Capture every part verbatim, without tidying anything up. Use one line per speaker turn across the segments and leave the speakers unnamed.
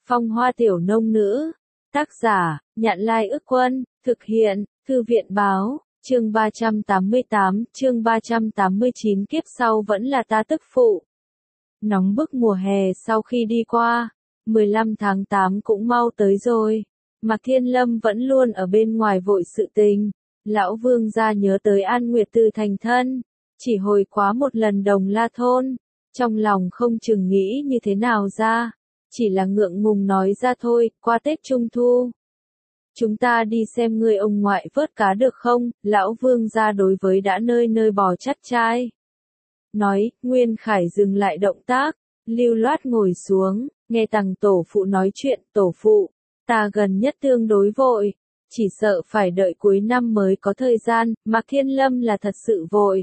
Phong hoa tiểu nông nữ. Tác giả, Nhạn Lai Ức Quân, thực hiện, Thư viện Báo, chương ba trăm tám mươi tám, chương ba trăm tám mươi chín kiếp sau vẫn là ta tức phụ. Nóng bức mùa hè sau khi đi qua, mười lăm tháng tám cũng mau tới rồi. Mạc Thiên Lâm vẫn luôn ở bên ngoài vội sự tình. Lão Vương gia nhớ tới An Nguyệt từ thành thân, chỉ hồi quá một lần Đồng La thôn, trong lòng không chừng nghĩ như thế nào ra, chỉ là ngượng ngùng nói ra thôi, qua Tết Trung Thu. Chúng ta đi xem người ông ngoại vớt cá được không? Lão Vương gia đối với đã nơi nơi bò chắt trai. Nói, Nguyên Khải dừng lại động tác, lưu loát ngồi xuống, nghe Tằng tổ phụ nói chuyện, tổ phụ, ta gần nhất tương đối vội, chỉ sợ phải đợi cuối năm mới có thời gian. Mạc Thiên Lâm là thật sự vội.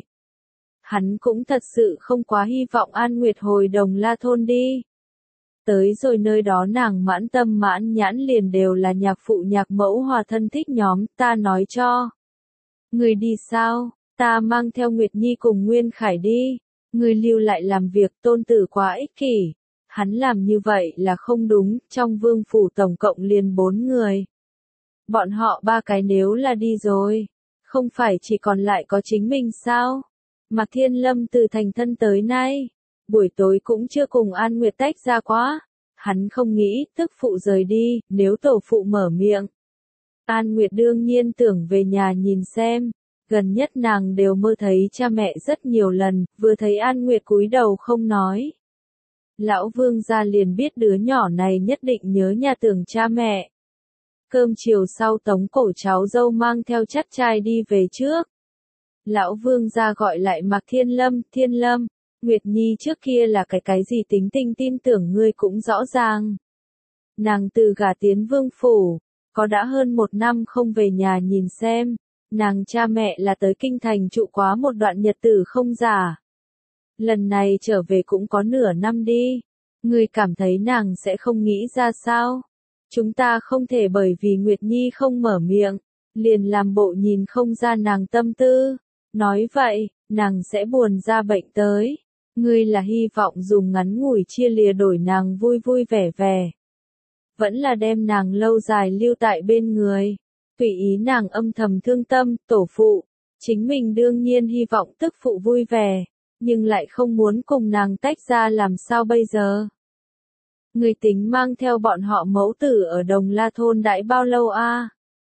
Hắn cũng thật sự không quá hy vọng An Nguyệt hồi Đồng La thôn đi. Tới rồi nơi đó nàng mãn tâm mãn nhãn liền đều là nhạc phụ nhạc mẫu hòa thân thích nhóm, ta nói cho. Người đi sao? Ta mang theo Nguyệt Nhi cùng Nguyên Khải đi. Người lưu lại làm việc, tôn tử quá ích kỷ. Hắn làm như vậy là không đúng, trong vương phủ tổng cộng liền bốn người. Bọn họ ba cái nếu là đi rồi, không phải chỉ còn lại có chính mình sao? Mạc Thiên Lâm từ thành thân tới nay, buổi tối cũng chưa cùng An Nguyệt tách ra quá. Hắn không nghĩ, tức phụ rời đi, nếu tổ phụ mở miệng. An Nguyệt đương nhiên tưởng về nhà nhìn xem, gần nhất nàng đều mơ thấy cha mẹ rất nhiều lần, vừa thấy An Nguyệt cúi đầu không nói. Lão Vương gia liền biết đứa nhỏ này nhất định nhớ nhà tưởng cha mẹ. Cơm chiều sau tống cổ cháu dâu mang theo chắt trai đi về trước. Lão Vương gia gọi lại Mạc Thiên Lâm, Thiên Lâm, Nguyệt Nhi trước kia là cái cái gì tính tình tin tưởng ngươi cũng rõ ràng. Nàng từ gả tiến vương phủ, có đã hơn một năm không về nhà nhìn xem, nàng cha mẹ là tới kinh thành trụ quá một đoạn nhật tử không giả. Lần này trở về cũng có nửa năm đi, ngươi cảm thấy nàng sẽ không nghĩ ra sao? Chúng ta không thể bởi vì Nguyệt Nhi không mở miệng, liền làm bộ nhìn không ra nàng tâm tư. Nói vậy, nàng sẽ buồn ra bệnh tới. Ngươi là hy vọng dùng ngắn ngủi chia lìa đổi nàng vui vui vẻ vẻ. Vẫn là đem nàng lâu dài lưu tại bên người. Tùy ý nàng âm thầm thương tâm, tổ phụ. Chính mình đương nhiên hy vọng tức phụ vui vẻ, nhưng lại không muốn cùng nàng tách ra làm sao bây giờ. Người tính mang theo bọn họ mẫu tử ở Đồng La thôn đãi bao lâu a?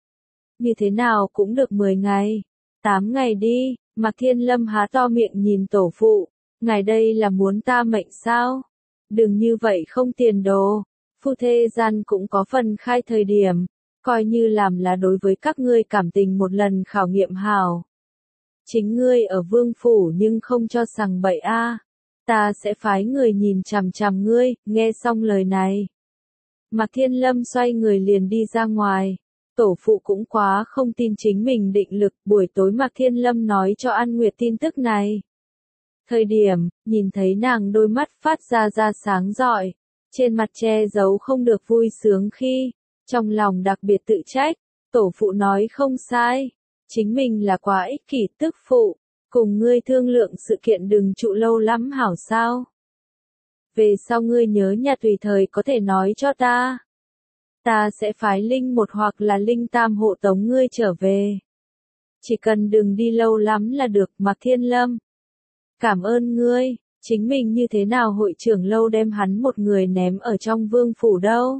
Như thế nào cũng được mười ngày, tám ngày đi. Mạc Thiên Lâm há to miệng nhìn tổ phụ, ngài đây là muốn ta mệnh sao? Đừng như vậy không tiền đồ, phu thê gian cũng có phần khai thời điểm, coi như làm là đối với các ngươi cảm tình một lần khảo nghiệm hảo. Chính ngươi ở vương phủ nhưng không cho sằng bậy a, ta sẽ phái người nhìn chằm chằm ngươi. Nghe xong lời này, Mạc Thiên Lâm xoay người liền đi ra ngoài. Tổ phụ cũng quá không tin chính mình định lực. Buổi tối Mạc Thiên Lâm nói cho An Nguyệt tin tức này. Thời điểm, nhìn thấy nàng đôi mắt phát ra ra sáng rọi, trên mặt che giấu không được vui sướng khi, trong lòng đặc biệt tự trách, tổ phụ nói không sai, chính mình là quá ích kỷ. Tức phụ, cùng ngươi thương lượng sự kiện đừng trụ lâu lắm hảo sao. Về sau ngươi nhớ nhà tùy thời có thể nói cho ta. Ta sẽ phái Linh một hoặc là Linh tam hộ tống ngươi trở về. Chỉ cần đừng đi lâu lắm là được. Mạc Thiên Lâm, cảm ơn ngươi, chính mình như thế nào hội trưởng lâu đem hắn một người ném ở trong vương phủ đâu.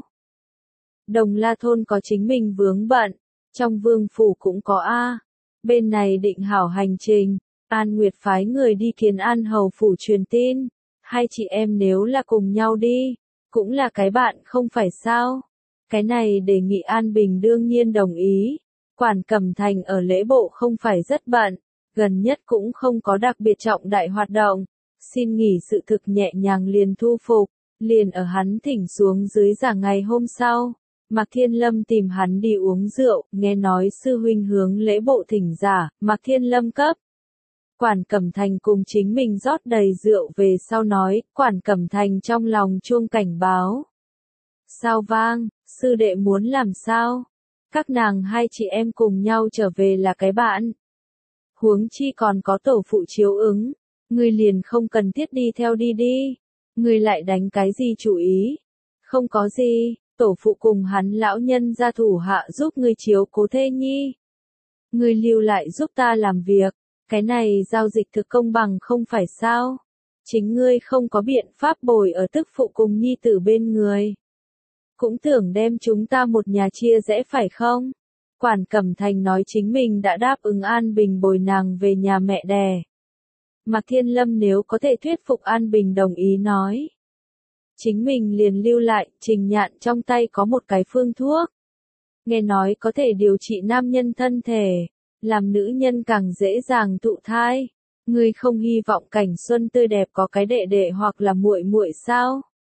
Đồng La thôn có chính mình vướng bận, trong vương phủ cũng có a. Bên này định hảo hành trình, An Nguyệt phái người đi kiến An hầu phủ truyền tin, hai chị em nếu là cùng nhau đi, cũng là cái bạn không phải sao. Cái này đề nghị An Bình đương nhiên đồng ý. Quản Cẩm Thành ở lễ bộ không phải rất bận, gần nhất cũng không có đặc biệt trọng đại hoạt động, xin nghỉ sự thực nhẹ nhàng liền thu phục, liền ở hắn thỉnh xuống dưới giả ngày hôm sau. Mạc Thiên Lâm tìm hắn đi uống rượu, nghe nói sư huynh hướng lễ bộ thỉnh giả, Mạc Thiên Lâm cấp. Quản Cẩm Thành cùng chính mình rót đầy rượu về sau nói, Quản Cẩm Thành trong lòng chuông cảnh báo. Sao vang, sư đệ muốn làm sao? Các nàng hai chị em cùng nhau trở về là cái bạn. Huống chi còn có tổ phụ chiếu ứng, ngươi liền không cần thiết đi theo đi đi. Ngươi lại đánh cái gì chủ ý? Không có gì, tổ phụ cùng hắn lão nhân gia thủ hạ giúp ngươi chiếu cố thê nhi. Ngươi lưu lại giúp ta làm việc, cái này giao dịch thực công bằng không phải sao? Chính ngươi không có biện pháp bồi ở tức phụ cùng nhi tử bên người. Cũng tưởng đem chúng ta một nhà chia rẽ phải không? Quản Cẩm Thành nói chính mình đã đáp ứng An Bình bồi nàng về nhà mẹ đẻ. Mạc Thiên Lâm nếu có thể thuyết phục An Bình đồng ý nói. Chính mình liền lưu lại, Trình Nhạn trong tay có một cái phương thuốc. Nghe nói có thể điều trị nam nhân thân thể, làm nữ nhân càng dễ dàng thụ thai. Ngươi không hy vọng cảnh xuân tươi đẹp có cái đệ đệ hoặc là muội muội sao?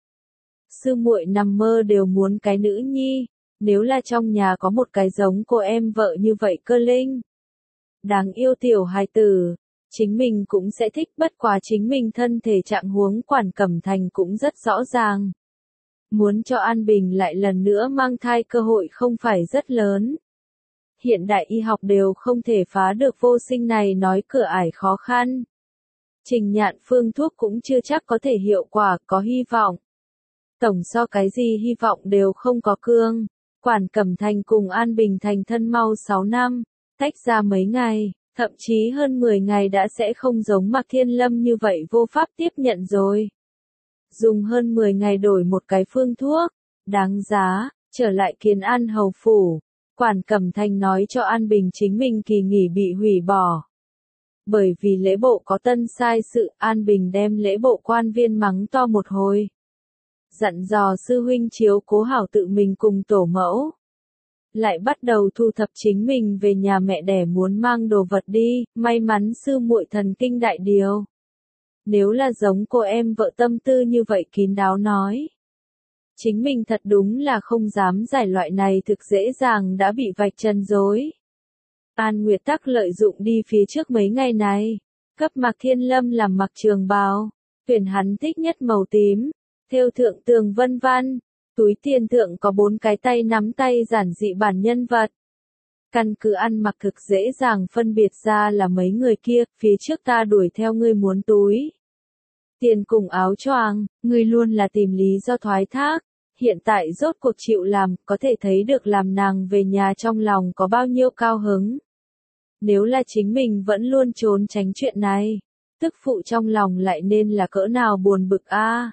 Sư muội nằm mơ đều muốn cái nữ nhi, nếu là trong nhà có một cái giống cô em vợ như vậy cơ linh. Đáng yêu tiểu hài tử, chính mình cũng sẽ thích, bất quá chính mình thân thể trạng huống Quản Cẩm Thành cũng rất rõ ràng. Muốn cho An Bình lại lần nữa mang thai cơ hội không phải rất lớn. Hiện đại y học đều không thể phá được vô sinh này nói cửa ải khó khăn. Trình Nhạn phương thuốc cũng chưa chắc có thể hiệu quả, có hy vọng. Tổng so cái gì hy vọng đều không có cương. Quản Cẩm Thành cùng An Bình thành thân mau sáu năm, tách ra mấy ngày, thậm chí hơn mười ngày đã sẽ không giống Mạc Thiên Lâm như vậy vô pháp tiếp nhận rồi. Dùng hơn mười ngày đổi một cái phương thuốc, đáng giá, trở lại Kiến An hầu phủ. Quản Cẩm Thành nói cho An Bình chính mình kỳ nghỉ bị hủy bỏ. Bởi vì lễ bộ có tân sai sự, An Bình đem lễ bộ quan viên mắng to một hồi. Dặn dò sư huynh chiếu cố hảo tự mình cùng tổ mẫu. Lại bắt đầu thu thập chính mình về nhà mẹ đẻ muốn mang đồ vật đi, may mắn sư muội thần kinh đại điều. Nếu là giống cô em vợ tâm tư như vậy kín đáo nói. Chính mình thật đúng là không dám giải loại này thực dễ dàng đã bị vạch trần rồi. An Nguyệt Tắc lợi dụng đi phía trước mấy ngày này, cấp Mạc Thiên Lâm làm mặc trường bào, tuyển hắn thích nhất màu tím, thêu thượng tường vân văn, túi tiền thượng có bốn cái tay nắm tay giản dị bản nhân vật. Căn cứ ăn mặc thực dễ dàng phân biệt ra là mấy người kia, phía trước ta đuổi theo ngươi muốn túi tiền cùng áo choàng, ngươi luôn là tìm lý do thoái thác, hiện tại rốt cuộc chịu làm, có thể thấy được làm nàng về nhà trong lòng có bao nhiêu cao hứng. Nếu là chính mình vẫn luôn trốn tránh chuyện này, tức phụ trong lòng lại nên là cỡ nào buồn bực a. À.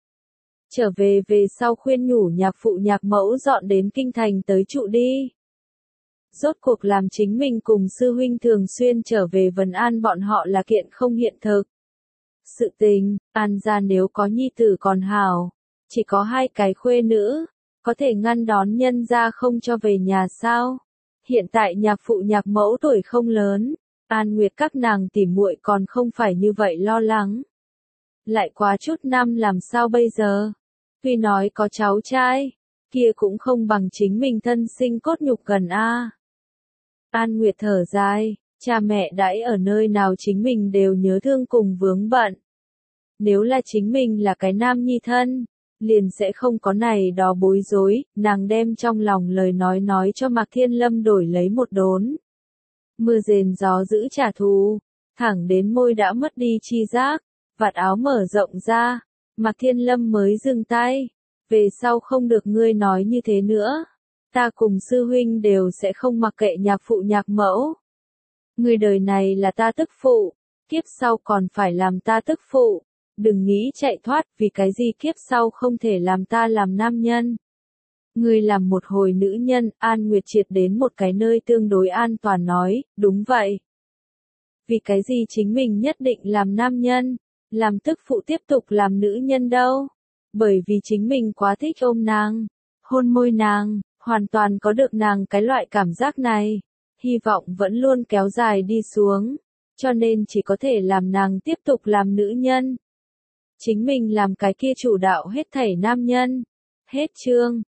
Trở về về sau khuyên nhủ nhạc phụ nhạc mẫu dọn đến kinh thành tới trụ đi. Rốt cuộc làm chính mình cùng sư huynh thường xuyên trở về Vân An bọn họ là kiện không hiện thực. Sự tình, An gia nếu có nhi tử còn hảo, chỉ có hai cái khuê nữ, có thể ngăn đón nhân gia không cho về nhà sao? Hiện tại nhạc phụ nhạc mẫu tuổi không lớn, An Nguyệt các nàng tỉ muội còn không phải như vậy lo lắng. Lại quá chút năm làm sao bây giờ? Tuy nói có cháu trai, kia cũng không bằng chính mình thân sinh cốt nhục gần a. An Nguyệt thở dài, cha mẹ đãi ở nơi nào chính mình đều nhớ thương cùng vướng bận. Nếu là chính mình là cái nam nhi thân, liền sẽ không có này đó bối rối, nàng đem trong lòng lời nói nói cho Mạc Thiên Lâm đổi lấy một đốn. Mưa rền gió giữ trả thù, thẳng đến môi đã mất đi chi giác, vạt áo mở rộng ra, Mạc Thiên Lâm mới dừng tay, về sau không được ngươi nói như thế nữa, ta cùng sư huynh đều sẽ không mặc kệ nhạc phụ nhạc mẫu. Người đời này là ta tức phụ, kiếp sau còn phải làm ta tức phụ. Đừng nghĩ chạy thoát, vì cái gì kiếp sau không thể làm ta làm nam nhân. Ngươi làm một hồi nữ nhân, An Nguyệt triệt đến một cái nơi tương đối an toàn nói, đúng vậy. Vì cái gì chính mình nhất định làm nam nhân, làm tức phụ tiếp tục làm nữ nhân đâu. Bởi vì chính mình quá thích ôm nàng, hôn môi nàng, hoàn toàn có được nàng cái loại cảm giác này. Hy vọng vẫn luôn kéo dài đi xuống, cho nên chỉ có thể làm nàng tiếp tục làm nữ nhân. Chính mình làm cái kia chủ đạo hết thảy nam nhân. Hết chương.